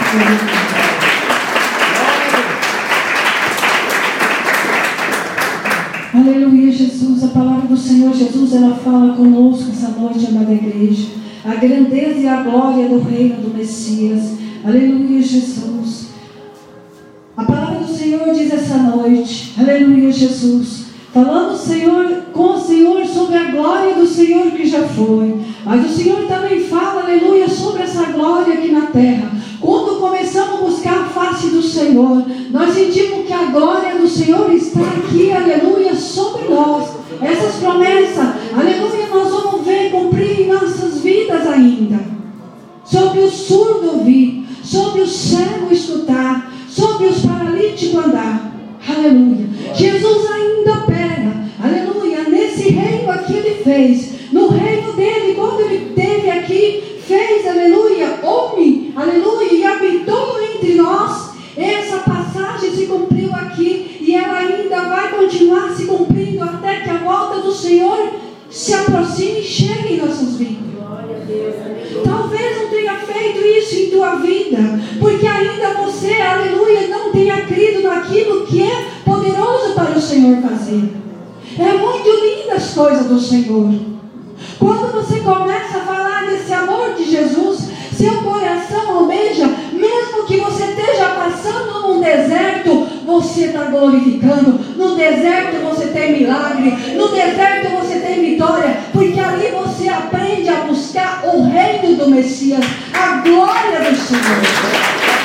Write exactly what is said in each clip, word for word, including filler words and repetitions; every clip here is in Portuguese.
Aleluia, Jesus. A palavra do Senhor Jesus, ela fala conosco essa noite, amada igreja. A grandeza e a glória do reino do Messias. Aleluia, Jesus. A palavra do Senhor diz essa noite, aleluia, Jesus, falando Senhor, com o Senhor sobre a glória do Senhor que já foi. Mas o Senhor também fala, aleluia, sobre essa glória aqui na terra. Quando começamos a buscar a face do Senhor, nós sentimos que a glória do Senhor está aqui, aleluia, sobre nós. Essas promessas, aleluia, nós vamos ver cumprir em nossas vidas ainda. Sobre o surdo ouvir, sobre o cego escutar, sobre os paralíticos andar. Aleluia. Jesus ainda opera, aleluia, nesse reino aqui ele fez. No reino dele, quando ele esteve aqui, fez, aleluia, homem, aleluia, e habitou entre nós. Essa passagem se cumpriu aqui e ela ainda vai continuar se cumprindo até que a volta do Senhor se aproxime e chegue em nossas vidas. Talvez não tenha feito isso em tua vida, porque ainda você, aleluia, não tenha crido naquilo que é poderoso para o Senhor fazer. É muito linda as coisas do Senhor. Quando você começa a falar desse amor de Jesus, seu coração almeja, mesmo que você esteja passando num deserto, você está glorificando. No deserto você tem milagre, no deserto você tem vitória, porque ali você aprende a buscar o reino do Messias, a glória do Senhor.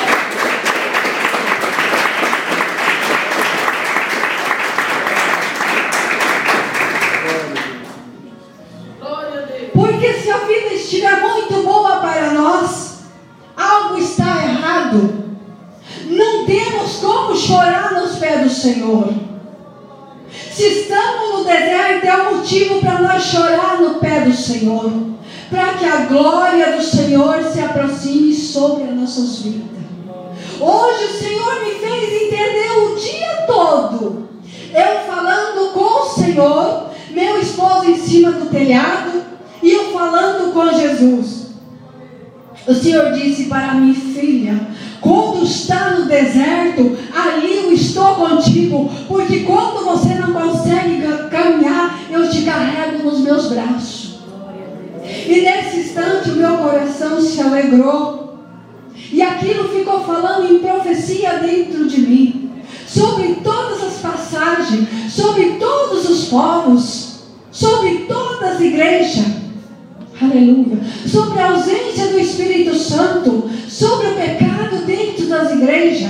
Porque se a vida estiver muito boa para nós, algo está errado. Não temos como chorar nos pés do Senhor. Se estamos no deserto, é um motivo para nós chorar no pé do Senhor, para que a glória do Senhor se aproxime sobre as nossas vidas. Hoje o Senhor me fez entender o dia todo, eu falando com o Senhor, meu esposo em cima do telhado, e eu falando com Jesus. O Senhor disse para mim: filha, quando está no deserto, ali eu estou contigo, porque quando você não consegue caminhar, eu te carrego nos meus braços. E nesse instante o meu coração se alegrou, e aquilo ficou falando em profecia dentro de mim, sobre todas as passagens, sobre todos os povos, sobre todas as igrejas. Aleluia. Sobre a ausência do Espírito Santo, sobre o pecado dentro das igrejas.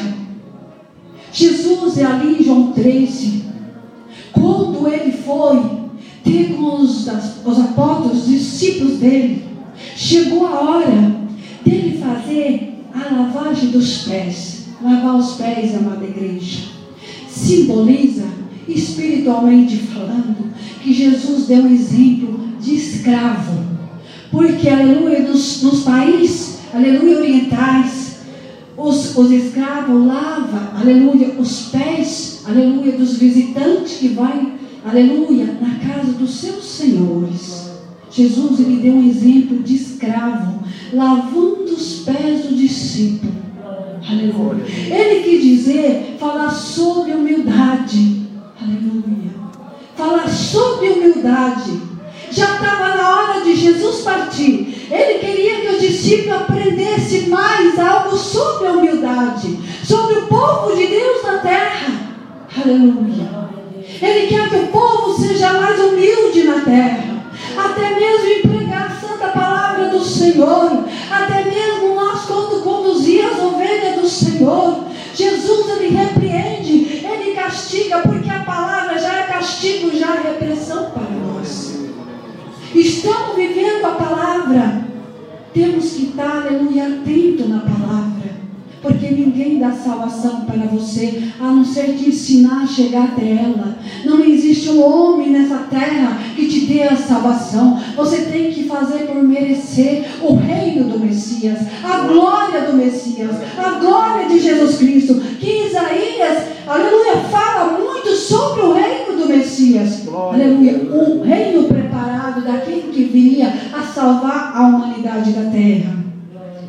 Jesus é ali em João treze, quando ele foi ter com os, os apóstolos, os discípulos dele, chegou a hora dele fazer a lavagem dos pés. Lavar os pés, amada igreja, simboliza, espiritualmente falando, que Jesus deu um exemplo de escravo. Porque, aleluia, nos, nos países, aleluia, orientais, os, os escravos lavam, aleluia, os pés, aleluia, dos visitantes que vai, aleluia, na casa dos seus senhores. Jesus, ele deu um exemplo de escravo, lavando os pés do discípulo. Aleluia. Ele quis dizer, falar sobre humildade. Aleluia. Falar sobre humildade. Já estava na hora de Jesus partir. Ele queria que os discípulos aprendessem mais algo sobre a humildade, sobre o povo de Deus na terra. Aleluia. Ele quer que o povo seja mais humilde na terra, até mesmo em pregar a santa palavra do Senhor, até mesmo nós quando conduzir as ovelhas do Senhor. Jesus, ele repreende, ele castiga, porque a palavra já é castigo, já é repressão para nós. Estamos vivendo a palavra, temos que estar, aleluia, atento na palavra, porque ninguém dá salvação para você, a não ser te ensinar a chegar até ela. Não existe um homem nessa terra que te dê a salvação. Você tem que fazer por merecer o reino do Messias, a glória do Messias, a glória de Jesus Cristo, que Isaías, aleluia, fala muito sobre o reino do Messias. Glória. Aleluia, um reino preparado daquele que viria a salvar a humanidade da terra.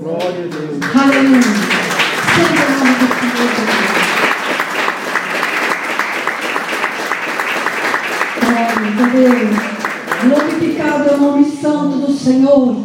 Glória a Deus. Aleluia. Santo é o nome do Senhor Jesus. Glória a Deus. Glorificado é o nome santo do Senhor.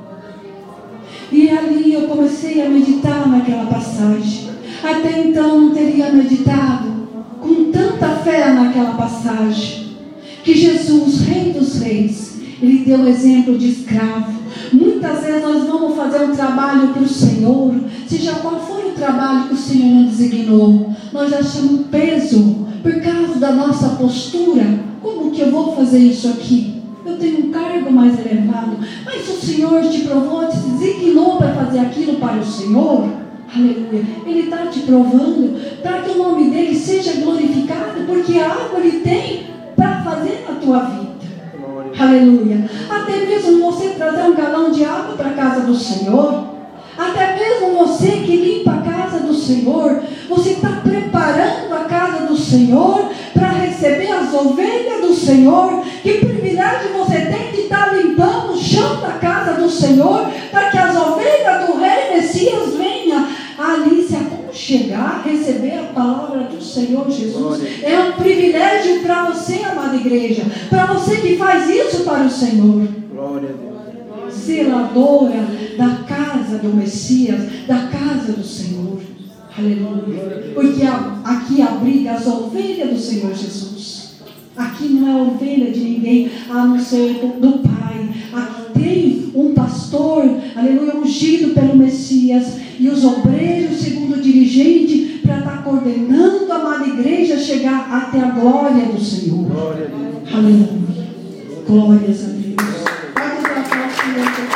E ali eu comecei a meditar naquela passagem. Até então não teria meditado com tanta fé naquela passagem. Que Jesus, Rei dos Reis, Ele deu exemplo de escravo. Muitas vezes nós vamos fazer um trabalho para o Senhor, seja qual for o trabalho que o Senhor nos designou, nós achamos peso por causa da nossa postura. Como que eu vou fazer isso aqui? Eu tenho um cargo mais elevado, mas o Senhor te provou, te designou para fazer aquilo para o Senhor. Aleluia. Ele está te provando para que o nome dele seja glorificado, porque algo ele tem para fazer na tua vida. Aleluia. Até mesmo você trazer um galão de água para a casa do Senhor, até mesmo você que limpa a casa do Senhor, você está preparando a casa do Senhor para receber as ovelhas do Senhor. Que privilégio você tem de estar limpando o chão da casa do Senhor, para que as ovelhas do Rei Messias venham ali se aconchegar, receber a palavra do Senhor Jesus. É um privilégio para você, amada igreja, para você que faz isso para o Senhor. Glória a Deus. Zeladora da casa do Messias, da casa do Senhor. Aleluia. Porque aqui abriga as ovelhas do Senhor Jesus. Aqui não é ovelha de ninguém, a não ser do Pai. Aqui tem um pastor, aleluia, ungido pelo Messias, e os obreiros, segundo o dirigente, para estar coordenando a amada igreja chegar até a glória do Senhor. Glória a Deus. Aleluia. Glórias a Deus. Pode para cá, Senhor.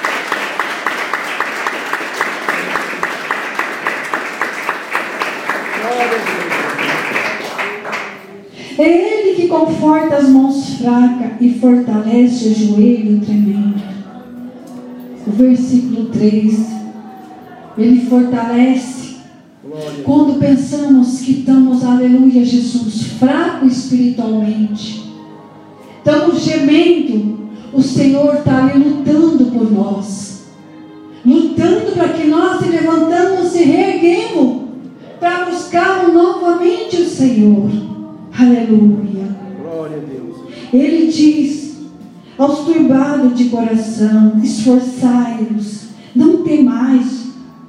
É Ele que conforta as mãos fracas e fortalece o joelho tremendo. O versículo três. Ele fortalece. Glória. Quando pensamos que estamos, aleluia, Jesus, fraco espiritualmente, estamos gemendo, o Senhor está ali lutando por nós, lutando para que nós se levantamos e reerguemos, para buscar novamente o Senhor. Aleluia. Glória a Deus. Ele diz aos turbados de coração: esforçai-vos, não temais.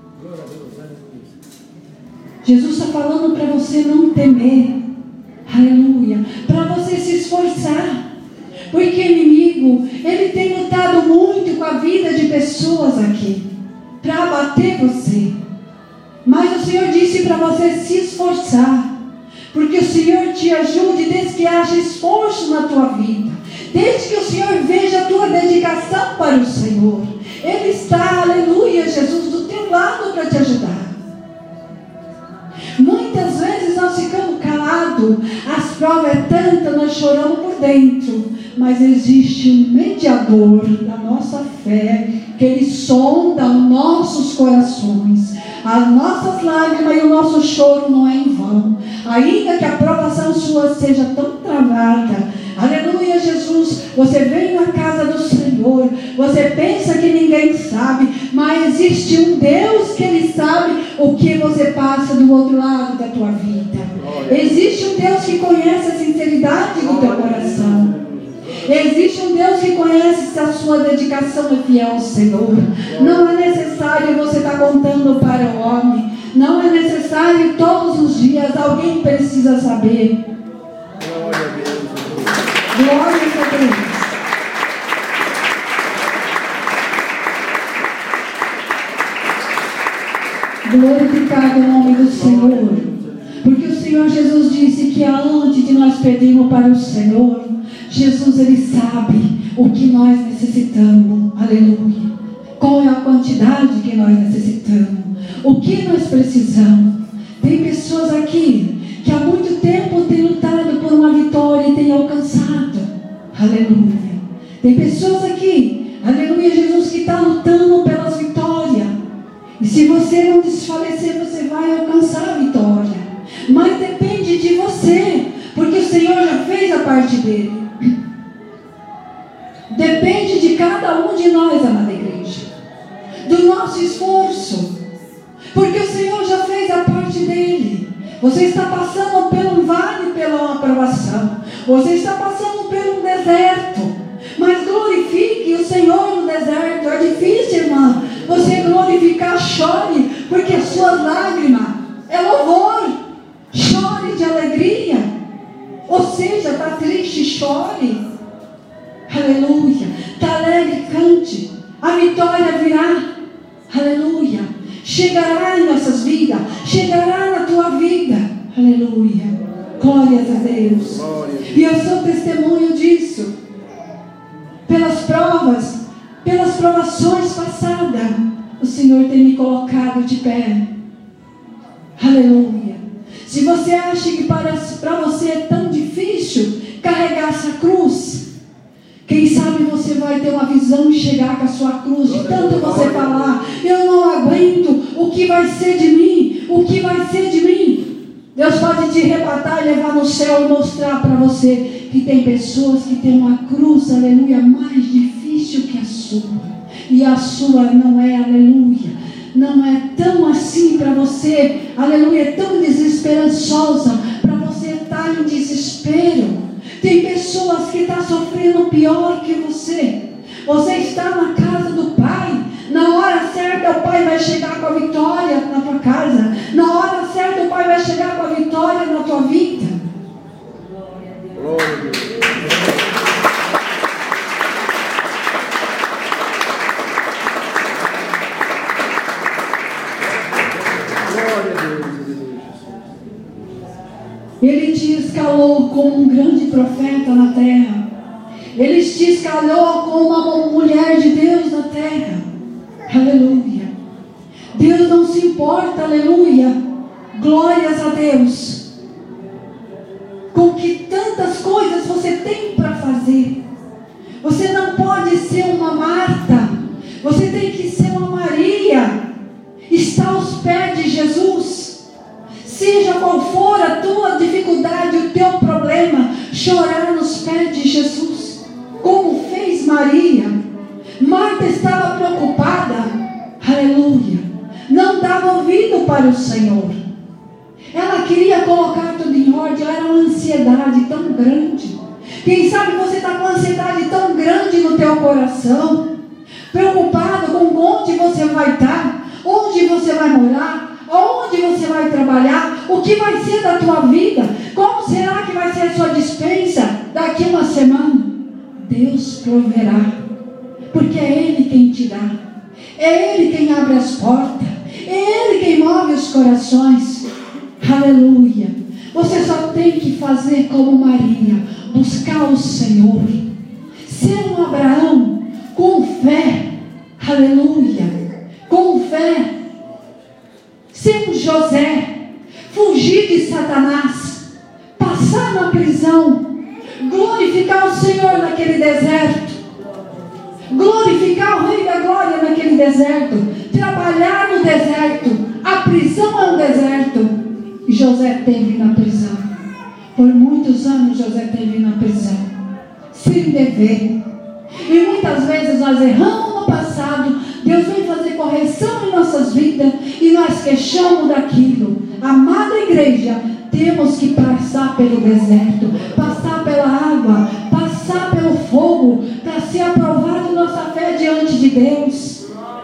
Jesus está falando para você não temer. Aleluia. Para você se esforçar. Porque o inimigo, ele tem lutado muito com a vida de pessoas aqui, para abater você. Mas o Senhor disse para você se esforçar. Porque o Senhor te ajude desde que haja esforço na tua vida. Desde que o Senhor veja a tua dedicação para o Senhor. Ele está, aleluia, Jesus, do teu lado para te ajudar. Muitas vezes nós ficamos calados. As provas é tanta, nós choramos por dentro. Mas existe um mediador da nossa fé, que ele sonda os nossos corações. As nossas lágrimas e o nosso choro não é em vão. Ainda que a provação sua seja tão travada, aleluia, Jesus, você vem na casa do Senhor, você pensa que ninguém sabe, mas existe um Deus que Ele sabe o que você passa do outro lado da tua vida. Existe um Deus que conhece a sinceridade do teu coração. Existe um Deus que conhece se a sua dedicação é fiel ao Senhor. Não é necessário você estar contando para o homem. Não é necessário todos os dias. Alguém precisa saber. Glória a Deus. Glória a Deus. Glorificado é o nome do Senhor. Porque o Senhor Jesus disse que antes de nós pedirmos para o Senhor, Jesus, Ele sabe o que nós necessitamos. Aleluia. Qual é a quantidade que nós necessitamos? O que nós precisamos? Tem pessoas aqui que há muito tempo têm lutado por uma vitória e têm alcançado. Aleluia. Tem pessoas aqui, aleluia, Jesus, que está lutando pelas vitórias. E se você não desfalecer, você vai alcançar a vitória. Mas depende de você, porque o Senhor já fez a parte dele. Depende de cada um de nós, amada igreja. do nosso esforço, porque o Senhor já fez a parte dele. Você está passando por um vale, pela aprovação. Você está passando por um deserto. Mas glorifique o Senhor no deserto. É difícil, irmã, você glorificar, chore, porque as suas lágrimas é louvor. Chore de alegria. Ou seja, está triste, chore. Aleluia. Está alegre, cante. A vitória virá. Aleluia. Chegará em nossas vidas. Chegará na tua vida. Aleluia. Glórias a Deus. Glória a Deus. E eu sou testemunho disso. Pelas provas, pelas provações passadas, o Senhor tem me colocado de pé. Aleluia. Se você acha que para, para você é tão difícil carregar essa cruz, quem sabe você vai ter uma visão e chegar com a sua cruz, de tanto você falar, eu não aguento, o que vai ser de mim? O que vai ser de mim? Deus pode te arrebatar e levar no céu e mostrar para você que tem pessoas que têm uma cruz, aleluia, mais difícil que a sua. E a sua não é, aleluia, não é tão assim para você, aleluia, tão desesperançosa, para você estar em desespero. Tem pessoas que estão sofrendo pior que você. Você está na casa do Pai. Na hora certa o Pai vai chegar com a vitória na tua casa. Na hora certa o Pai vai chegar com a vitória na tua vida. Glória a Deus. Glória a Deus. Ele te escalou como um grande profeta na terra. Ele te escalou como uma mulher de Deus na terra. Aleluia. Deus não se importa, aleluia. Glórias a Deus. Com que tantas coisas você tem para fazer. Você não pode ser uma Marta. Você tem que ser uma Maria. Está aos pés de Jesus. Seja qual for a tua dificuldade, o teu problema, chorar nos pés de Jesus, como fez Maria. Marta estava preocupada, aleluia, não dava ouvido para o Senhor. Ela queria colocar tudo em ordem, era uma ansiedade tão grande. Quem sabe você está com uma ansiedade tão grande no teu coração, preocupado com onde você vai estar, onde você vai morar, onde você vai trabalhar, o que vai ser da tua vida, como será que vai ser a sua despensa daqui a uma semana. Deus proverá, porque é Ele quem te dá, é Ele quem abre as portas, é Ele quem move os corações. Aleluia. Você só tem que fazer como Maria, buscar o Senhor, ser um Abraão com fé. Aleluia. Com fé. Ser um José, fugir de Satanás, passar na prisão, glorificar o Senhor naquele deserto, glorificar o Rei da Glória naquele deserto, trabalhar no deserto. A prisão é um deserto. E José teve na prisão. Por muitos anos José teve na prisão, sem dever. E muitas vezes nós erramos no passado. Deus vem fazer correção em nossas vidas e nós queixamos daquilo. Amada igreja, temos que passar pelo deserto, passar pela água, passar pelo fogo, para ser aprovado nossa fé diante de Deus.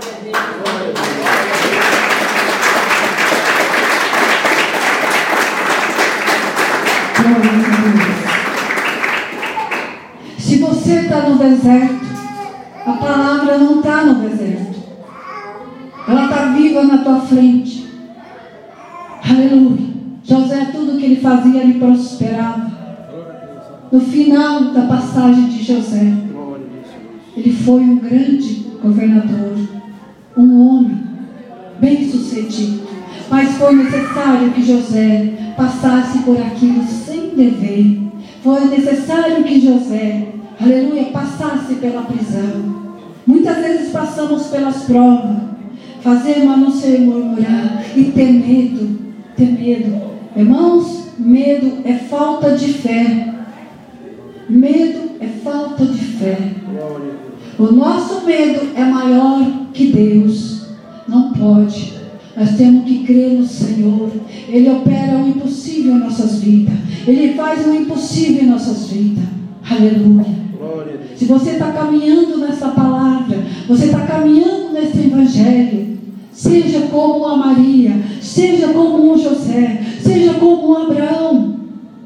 Se você está no deserto, a palavra não está no deserto, ela está viva na tua frente. Aleluia. José, tudo que ele fazia, ele prosperava. No final da passagem de José, ele foi um grande governador, um homem bem sucedido, mas foi necessário que José passasse por aquilo sem dever. Foi necessário que José, aleluia, passasse pela prisão. Muitas vezes passamos pelas provas, fazemos a não ser murmurar e ter medo, ter medo. Irmãos, medo é falta de fé. Medo é falta de fé. O nosso medo é maior que Deus. Não pode. Nós temos que crer no Senhor. Ele opera o impossível em nossas vidas. Ele faz o impossível em nossas vidas. Aleluia. Se você está caminhando nessa palavra, você está caminhando nesse evangelho, seja como a Maria, seja como o José, seja como o Abraão.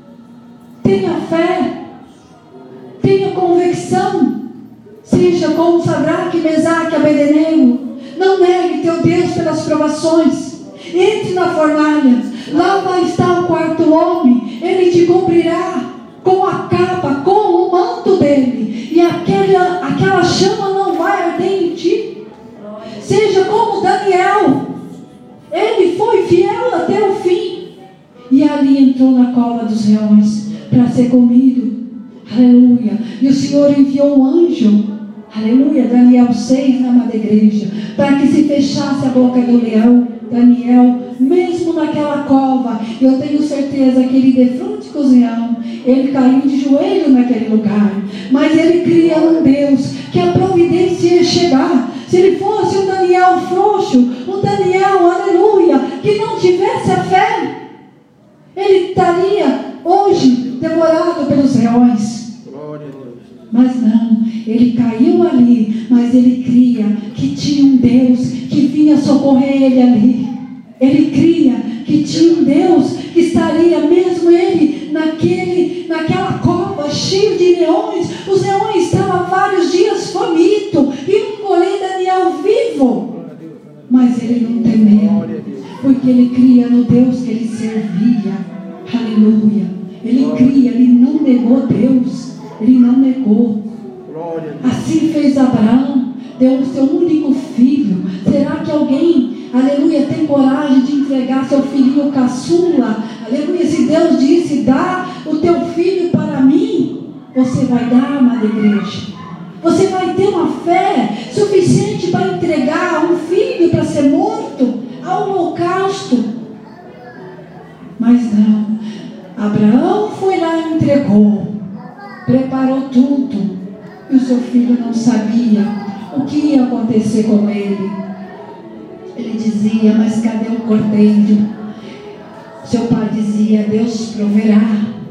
Tenha fé, tenha convicção, seja como Sadraque, Mesaque e Abednego. Não negue teu Deus pelas provações. Entre na fornalha, lá vai estar o quarto homem. Ele te cobrirá com a capa, com o manto dele, e aquela, aquela chama não vai arder em ti. Seja como Daniel, ele foi fiel até o fim, e ali entrou na cova dos leões para ser comido. Aleluia. E o Senhor enviou um anjo, aleluia, Daniel seis, na amada igreja, para que se fechasse a boca do leão. Daniel, mesmo naquela cova, eu tenho certeza que ele, de frente com os leões, ele caiu de joelho naquele lugar, mas ele cria um Deus que a providência ia chegar. Se ele fosse um Daniel frouxo, um Daniel, aleluia, que não tivesse a fé, ele estaria hoje devorado pelos leões. Mas não, ele caiu ali, mas ele cria que tinha um Deus que vinha socorrer ele ali. Ele cria que tinha um Deus que estaria, mesmo ele naquele, naquela cova cheio de leões. Os leões estavam vários dias famintos e encolher Daniel vivo, mas ele não temeu, porque ele cria no Deus que ele servia. Aleluia. Ele cria, ele não negou Deus, ele não negou. Assim fez Abraão, deu o seu único filho. Será que alguém, aleluia, tem coragem de entregar seu filhinho caçula? Aleluia. Se Deus disse, dá o teu filho para mim, você vai dar, amada igreja. Você vai ter uma fé suficiente para entregar um filho para ser morto ao holocausto. Mas não, Abraão foi lá e entregou, preparou tudo, e o seu filho não sabia o que ia acontecer com ele. Ele dizia, mas cadê o cordeiro? Seu pai dizia, Deus proverá.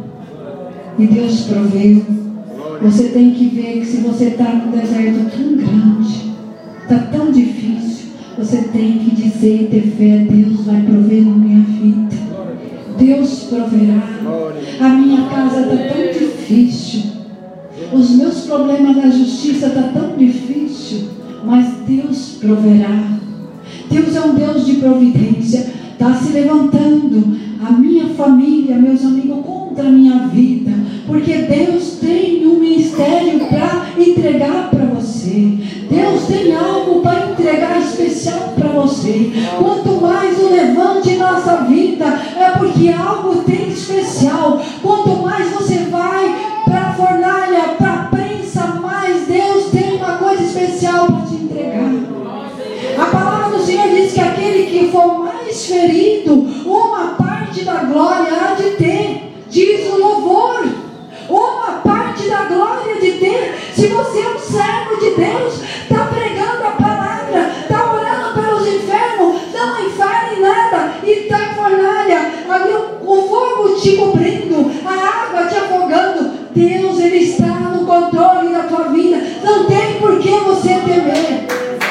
E Deus proveu. Você tem que ver que se você está num deserto tão grande, está tão difícil, você tem que dizer e ter fé, Deus vai prover na minha vida. Deus proverá. A minha casa está tão difícil, os meus problemas da justiça estão tá tão difícil, mas Deus proverá. Deus é um Deus de providência. Está se levantando a minha família, meus amigos, contra a minha vida, porque Deus tem um ministério para entregar para você. Deus tem algo para entregar especial para você. Quanto mais o levante em nossa vida, é porque algo tem especial. Quanto mais você vai para a fornalha, para a prensa, mais Deus tem uma coisa especial para te entregar. A palavra do Senhor diz que aquele que for mais ferido, uma parte da glória há de ter. Diz o louvor, uma parte da glória de ter. Se você é um servo de Deus, está pregando a palavra, está orando pelos enfermos, não enfare nada, e está em fornalha, ali o, o fogo te cobrindo, a água te afogando, Deus, Ele está no controle da tua vida. Não tem por que você temer.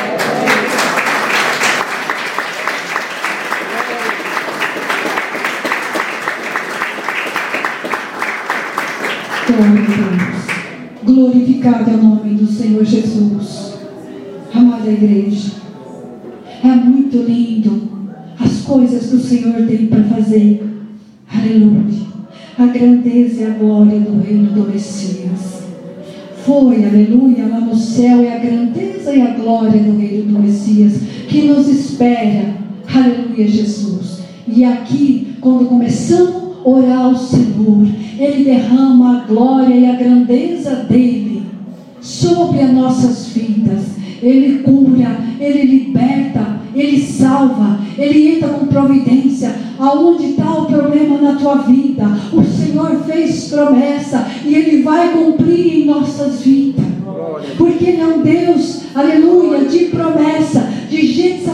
Glorificado é o nome do Senhor Jesus. Amada igreja, é muito lindo as coisas que o Senhor tem para fazer. Aleluia. A grandeza e a glória do reino do Messias. Foi, aleluia, lá no céu é a grandeza e a glória do reino do Messias que nos espera. Aleluia, Jesus. E aqui, quando começamos orar ao Senhor, Ele derrama a glória e a grandeza dEle sobre as nossas vidas. Ele cura, Ele liberta, Ele salva, Ele entra com providência. Aonde está o problema na tua vida, o Senhor fez promessa e Ele vai cumprir em nossas vidas. Porque Ele é um Deus, aleluia, de promessa. De Gênesis Apocalipse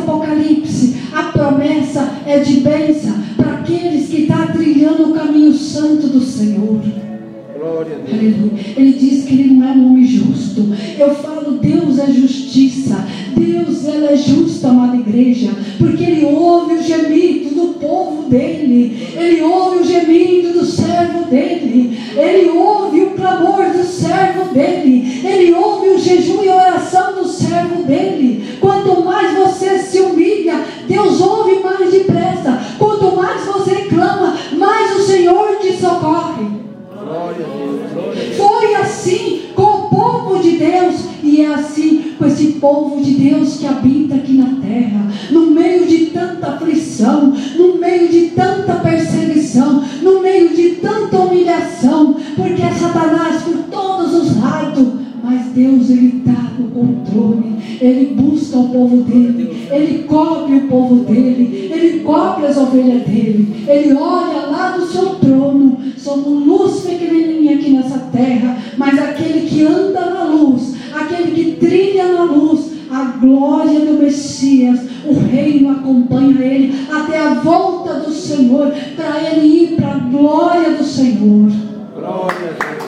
Apocalipse, a promessa é de bênção para aqueles que estão trilhando o caminho santo do Senhor. Glória a Deus. Aleluia. Ele diz que Ele não é um homem justo. Eu falo, Deus é justiça. Deus, Ele é justo, amada igreja, porque Ele ouve o gemido do povo dEle. Ele ouve o gemido do servo dEle. Ele ouve o clamor do servo dEle. Ele ouve o jejum e oração do servo dEle. Quanto mais você se humilha, Deus ouve mais depressa. Quanto mais você clama, mais o Senhor te socorre. Glória a Deus. Glória a Deus. Foi assim com o povo de Deus, e é assim com esse povo de Deus que habita aqui na terra, no meio de tanta aflição, no meio de tanta perseguição, no meio de tanta humilhação, porque é Satanás por todos os lados, mas Deus, Ele está no controle. Ele busca o povo dEle, Ele cobre o povo dEle, Ele cobre as ovelhas dEle. Ele olha lá do seu trono. Somos luz pequenininha aqui nessa terra, mas aquele que anda na luz, aquele que trilha na luz, a glória do Messias, o reino acompanha ele até a volta do Senhor, para ele ir para a glória do Senhor. Glória a Deus.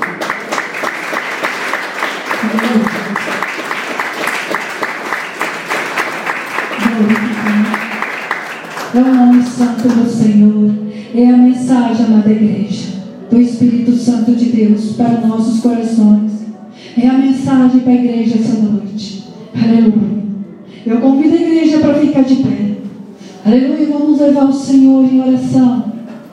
É o nome santo do Senhor. É a mensagem, amada igreja, do Espírito Santo de Deus para nossos corações. É a mensagem para a igreja essa noite. Aleluia. Eu convido a igreja para ficar de pé. Aleluia. Vamos levar o Senhor em oração.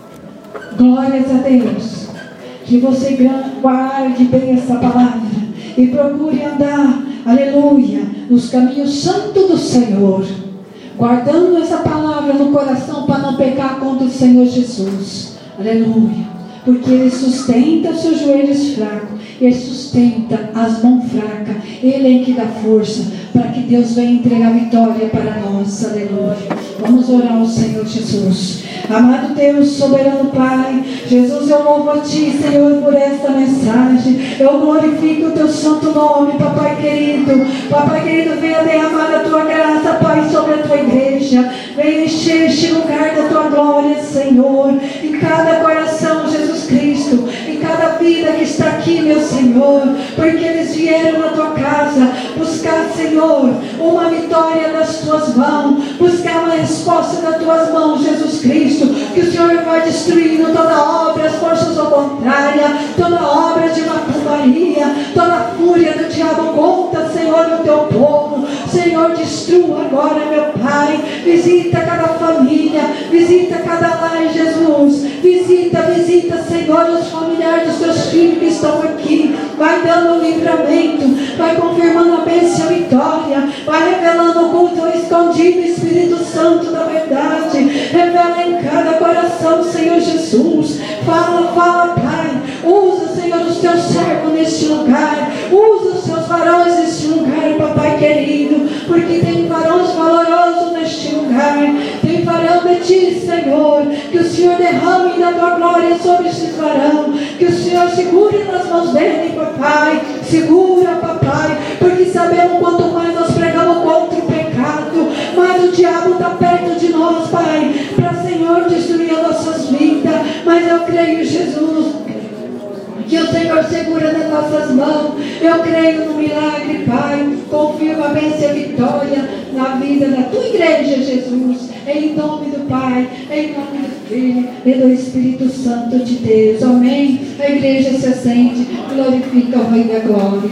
Glórias a Deus. Que você guarde bem essa palavra e procure andar, aleluia, nos caminhos santos do Senhor, guardando essa palavra no coração para não pecar contra o Senhor Jesus. Aleluia. Porque Ele sustenta os seus joelhos fracos, Ele sustenta as mãos fracas, Ele é que dá força para que Deus venha entregar vitória para nós. Aleluia. Vamos orar ao Senhor Jesus. Amado Deus, soberano Pai, Jesus, eu louvo a Ti, Senhor, por esta mensagem. Eu glorifico o Teu santo nome, Papai querido. Papai querido, venha derramar a Tua graça, Pai, sobre a Tua igreja. Venha encher este lugar da Tua glória, Senhor, em cada coração, Jesus Cristo, em cada vida que está aqui, meu Senhor, porque eles vieram na Tua casa buscar, Senhor, uma vitória das Tuas mãos, buscar uma resposta das Tuas mãos, Jesus Cristo. Que o Senhor vai destruindo toda obra, as forças ao contrário, toda obra de macumbaria, toda fúria do diabo contra, Senhor, o Teu povo. Senhor, destrua agora, meu Pai. Visita cada família, visita cada lar, Jesus. Visita, visita, Senhor, os familiares dos Teus filhos que estão aqui. Vai dando o livramento, vai confirmando a bênção e a vitória, vai revelando o culto escondido, Espírito Santo da verdade. Revela em cada coração, Senhor Jesus. Fala, fala, Pai. Usa, Senhor, os Teus servos neste lugar. Usa os Teus varões neste lugar, Papai querido, porque tem varões valorosos neste lugar. Tem varão de Ti, Senhor. Que o Senhor derrame da Tua glória sobre esses varão. Que o Senhor segure nas mãos dele, Papai. Segura, Papai, porque sabemos quanto mais nós pregamos contra o pecado, mais o diabo está perto de nós, Pai, para, Senhor, destruir as nossas vidas. Mas eu creio, Jesus, que o Senhor segura nas nossas mãos. Eu creio no milagre, Pai. Confirma a bênção e a vitória na vida da Tua igreja, Jesus. Em nome do Pai, em nome do Filho e do Espírito Santo de Deus. Amém. A igreja se assente, glorifica o Rei da Glória.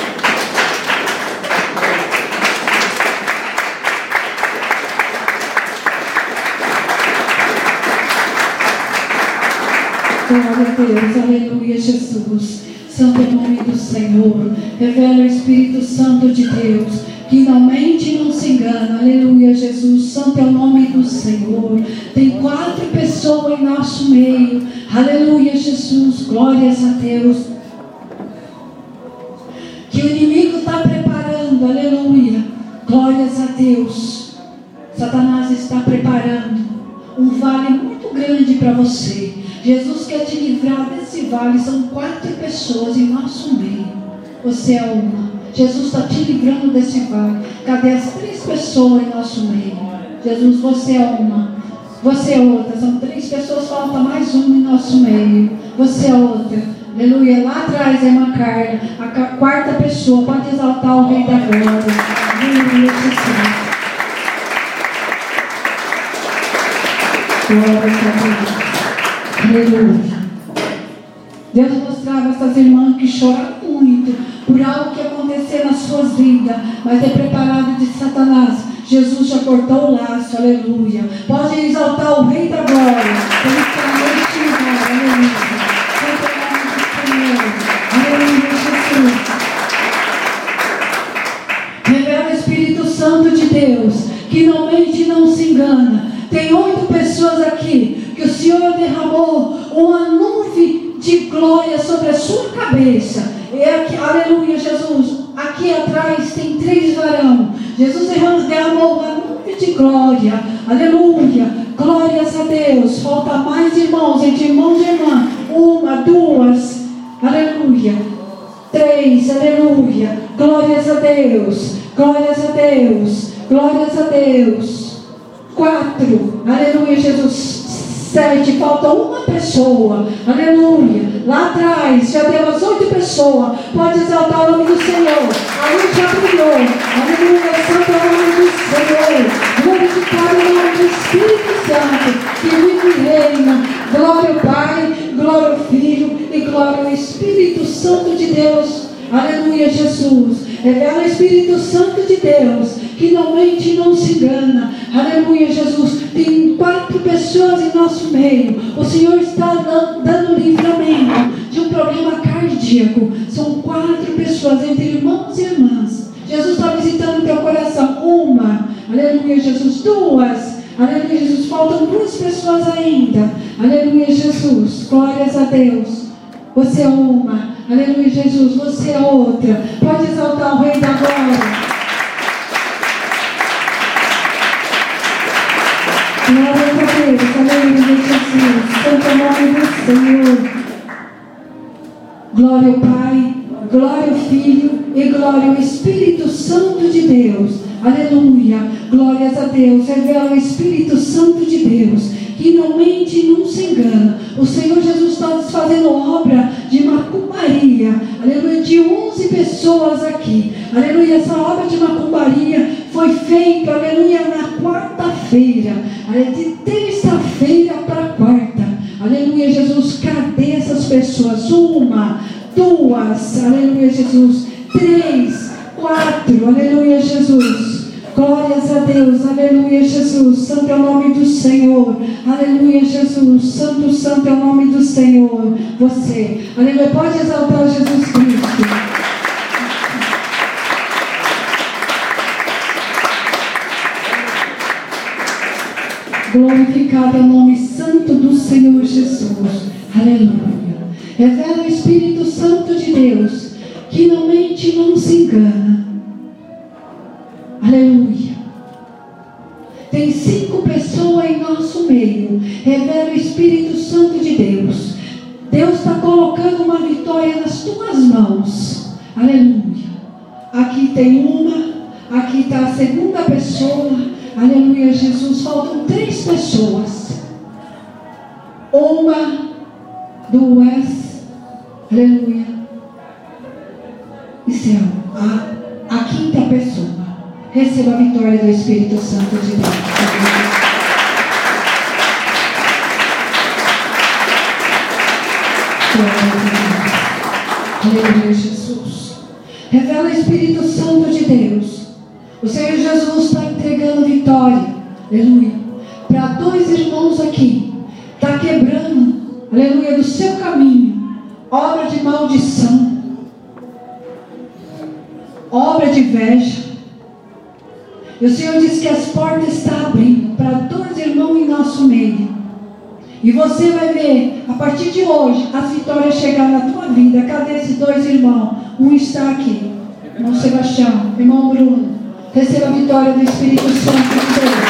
Glória a Deus, aleluia, Jesus. Santo é o nome do Senhor. Revela o Espírito Santo de Deus, que não mente e não se engana. Aleluia, Jesus. Santo é o nome do Senhor. Tem quatro pessoas em nosso meio. Aleluia, Jesus. Glórias a Deus. Que o inimigo está preparando. Aleluia. Glórias a Deus. Satanás está preparando um vale muito grande para você. Jesus quer te livrar desse vale. São quatro pessoas em nosso meio. Você é uma. Jesus está te livrando desse vale. Cadê as três pessoas em nosso meio? Jesus, você é uma. Você é outra. São três pessoas, falta mais uma em nosso meio. Você é outra. Aleluia. Lá atrás é uma Carla. A quarta pessoa. Pode exaltar o Rei da Glória. Aleluia, Jesus. Glória a Deus. Aleluia. Deus mostrava essas irmãs que choram muito por algo que aconteceu nas suas vidas, mas é preparado de Satanás. Jesus já cortou o laço, aleluia. Pode exaltar o Rei da Glória, ele está neste lugar, aleluia. Aleluia, Jesus. Revela o Espírito Santo de Deus, que não mente e não se engana. Tem oito pessoas aqui que o Senhor derramou uma nuvem de glória sobre a sua cabeça. E aqui, aleluia, Jesus. Aqui atrás tem três varão. Jesus derramou uma nuvem de glória. Aleluia. Glórias a Deus. Falta mais irmãos, entre irmãos e irmãs. Uma, duas. Aleluia. Três. Aleluia. Glórias a Deus. Glórias a Deus. Glórias a Deus. Quatro. Aleluia, Jesus. Sete, falta uma pessoa, aleluia. Lá atrás já deu as oito pessoas. Pode exaltar o nome do Senhor. A luz já brilhou, aleluia. Santo é o nome do Senhor. Glorificado é o nome do Espírito Santo, que vive e reina. Glória ao Pai, glória ao Filho e glória ao Espírito Santo de Deus. Aleluia, Jesus. Revela o Espírito Santo de Deus, que não mente e não se engana. Aleluia, Jesus. Tem quatro pessoas em nosso meio. O Senhor está dando livramento de um problema cardíaco. São quatro pessoas, entre irmãos e irmãs. Jesus está visitando o teu coração. Uma, aleluia, Jesus. Duas, aleluia, Jesus. Faltam duas pessoas ainda. Aleluia, Jesus. Glórias a Deus. Você é uma. Aleluia, Jesus. Você é outra. Pode exaltar o Rei da Glória. Glória a Deus. Aleluia, Jesus. Santo é o nome do Senhor. Glória ao Pai, glória ao Filho e glória ao Espírito Santo de Deus. Aleluia. Glórias a Deus. Revela o Espírito Santo de Deus, que não mente e não se engana. O Senhor Jesus está desfazendo obra de macumbaria. Aleluia. De onze pessoas aqui. Aleluia. Essa obra de macumbaria foi feita, aleluia, na quarta-feira. De terça-feira para quarta. Aleluia, Jesus. Cadê essas pessoas? Uma, duas, aleluia, Jesus. Três, quatro, aleluia, Jesus. Glórias a Deus, aleluia, Jesus. Santo é o nome do Senhor, aleluia, Jesus. Santo, santo é o nome do Senhor. Você, aleluia, pode exaltar Jesus Cristo. Glorificado é o nome santo do Senhor Jesus, aleluia. Revela o Espírito Santo de Deus, que não mente e não se engana. Aleluia. Tem cinco pessoas em nosso meio. Revela o Espírito Santo de Deus. Deus está colocando uma vitória nas tuas mãos. Aleluia. Aqui tem uma. Aqui está a segunda pessoa. Aleluia, Jesus. Faltam três pessoas. Uma, duas. Aleluia. E céu. A, a quinta pessoa. Receba a vitória do Espírito Santo de Deus. Aleluia, Jesus. Revela o Espírito Santo de Deus. O Senhor Jesus está entregando vitória. Aleluia. Para dois irmãos aqui. Está quebrando. Aleluia. Do seu caminho. Obra de maldição. Obra de inveja. E o Senhor diz que as portas estão abrindo para dois irmãos em nosso meio. E você vai ver, a partir de hoje, as vitórias chegar na tua vida. Cadê esses dois irmãos? Um está aqui. Irmão Sebastião, irmão Bruno. Receba a vitória do Espírito Santo de Deus.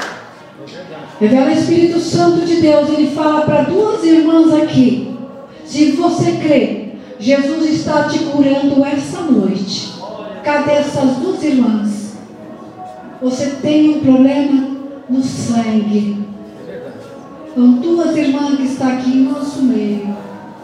Revela o Espírito Santo de Deus. Ele fala para duas irmãs aqui. Se você crê, Jesus está te curando essa noite. Cadê essas duas irmãs? Você tem um problema no sangue. São duas irmãs que estão aqui em nosso meio.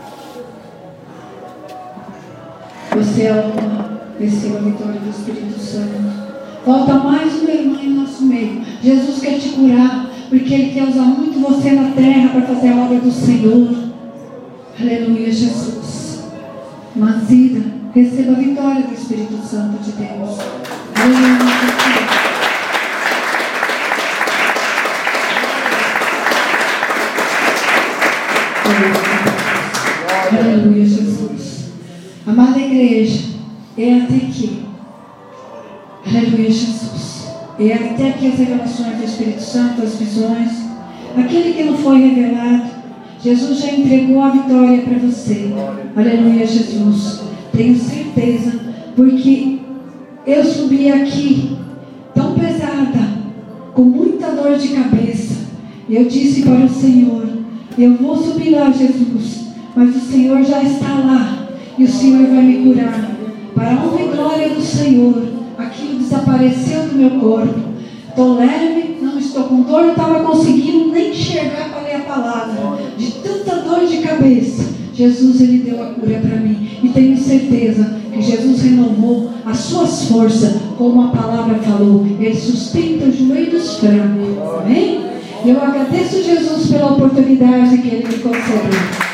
Você é uma, receba a vitória do Espírito Santo. Falta mais uma irmã em nosso meio. Jesus quer te curar, porque Ele quer usar muito você na terra para fazer a obra do Senhor. Aleluia, Jesus. Mazida, receba a vitória do Espírito Santo de Deus. Aleluia, Jesus. Aleluia, Jesus. Amada igreja, é até aqui. Aleluia, Jesus. É até aqui as revelações do Espírito Santo, as visões. Aquele que não foi revelado, Jesus já entregou a vitória para você. Aleluia, Jesus. Tenho certeza, porque eu subi aqui tão pesada, com muita dor de cabeça. E eu disse para o Senhor: eu vou subir lá, Jesus, mas o Senhor já está lá, e o Senhor vai me curar. Para a honra e glória do Senhor, aquilo desapareceu do meu corpo. Estou leve, não estou com dor, não estava conseguindo nem enxergar para ler a palavra. De tanta dor de cabeça, Jesus, Ele deu a cura para mim. E tenho certeza que Jesus renovou as suas forças, como a palavra falou. Ele sustenta os joelhos fracos. Amém? Eu agradeço, Jesus, pela oportunidade que Ele me concedeu.